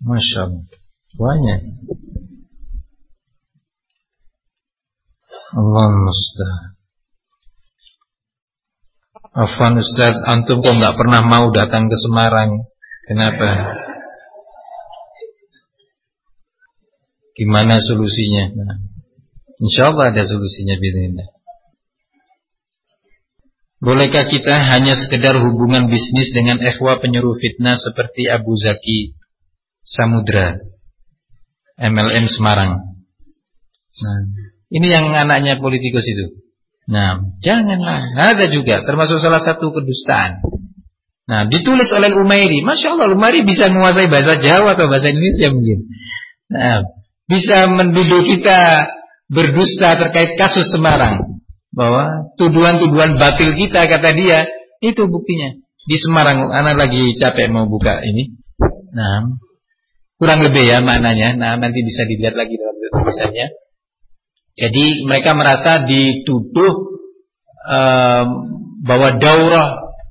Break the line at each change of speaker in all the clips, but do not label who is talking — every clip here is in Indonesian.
Masya Allah, banyak. Allah musta'an. Afwan Ustaz, antum kok nggak pernah mau datang ke Semarang? Kenapa? Gimana solusinya? Nah, insya Allah ada solusinya bismillah. Bolehkah kita hanya sekedar hubungan bisnis dengan ikhwah penyuruh fitnah seperti Abu Zaki Samudra, MLM Semarang? Nah, ini yang anaknya politikus itu. Nah, janganlah. Ada juga termasuk salah satu kedustaan. Nah, ditulis oleh Umairi. Masya Allah, Umairi bisa menguasai bahasa Jawa atau bahasa Indonesia mungkin. Nah, bisa menduduh kita berdusta terkait kasus Semarang, bahwa tuduhan-tuduhan batil kita, kata dia, itu buktinya. Di Semarang, anak lagi capek mau buka ini. Nah, kurang lebih ya maknanya. Nah, nanti bisa dilihat lagi dalam tulisannya. Jadi mereka merasa dituduh bahwa daurah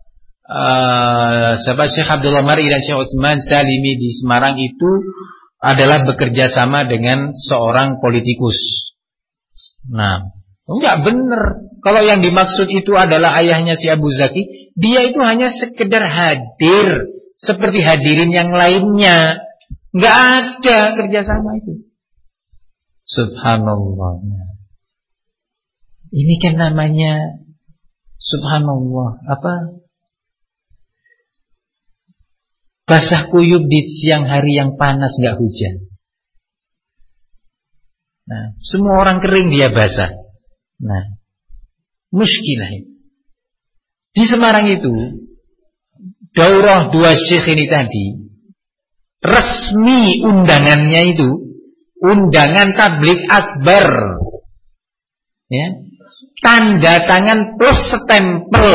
sahabat Syekh Abdullah Mar'i dan Syekh Utsman Salimi di Semarang itu adalah bekerja sama dengan seorang politikus. Nah, enggak benar. Kalau yang dimaksud itu adalah ayahnya si Abu Zaki, dia itu hanya sekedar hadir seperti hadirin yang lainnya. Enggak ada kerjasama itu. Subhanallah. Ini kan namanya subhanallah, apa? Basah kuyup di siang hari yang panas, enggak hujan. Nah, semua orang kering, dia basah. Nah, muskilah ini. Di Semarang itu daurah dua syekh ini tadi, resmi undangannya itu undangan tabligh akbar, ya, tanda tangan plus stempel,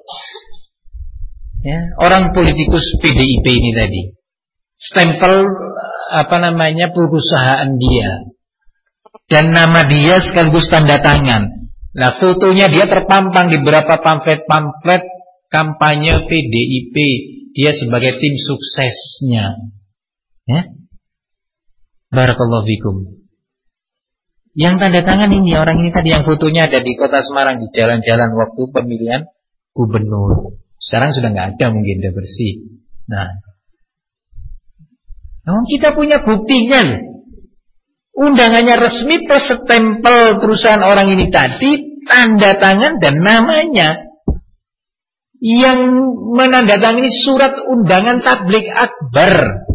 ya, orang politikus PDIP ini tadi, stempel perusahaan dia, dan nama dia sekaligus tanda tangan. Nah, fotonya dia terpampang di beberapa pamflet kampanye PDIP, dia sebagai tim suksesnya, ya. Barakallahu fikum. Yang tanda tangan ini orang ini tadi, yang fotonya ada di kota Semarang di jalan-jalan waktu pemilihan gubernur. Sekarang sudah nggak ada, mungkin udah bersih. Nah, kita punya buktinya loh. Undangannya resmi plus stempel perusahaan orang ini tadi, tanda tangan dan namanya. Yang menandatangani surat undangan tabligh akbar.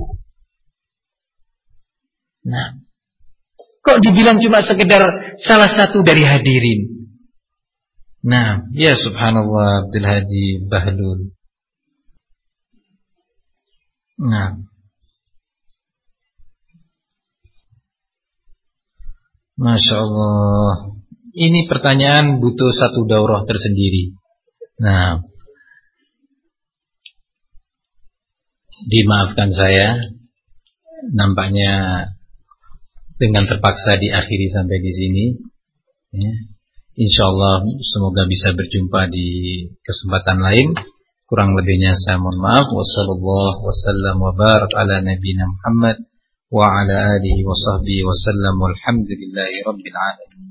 Nah, kok dibilang cuma sekedar salah satu dari hadirin? Nah, ya subhanallah, Abdul Hadi Bahlul. Nah, Masya Allah, ini pertanyaan butuh satu daurah tersendiri. Nah, dimaafkan saya, nampaknya dengan terpaksa diakhiri sampai di sini, ya. Insyaallah semoga bisa berjumpa di kesempatan lain. Kurang lebihnya saya mohon maaf. Wassallallahu wasallam wa barak ala nabiyina Muhammad wa ala alihi wa sahbihi wasallam walhamdulillahi rabbil alamin.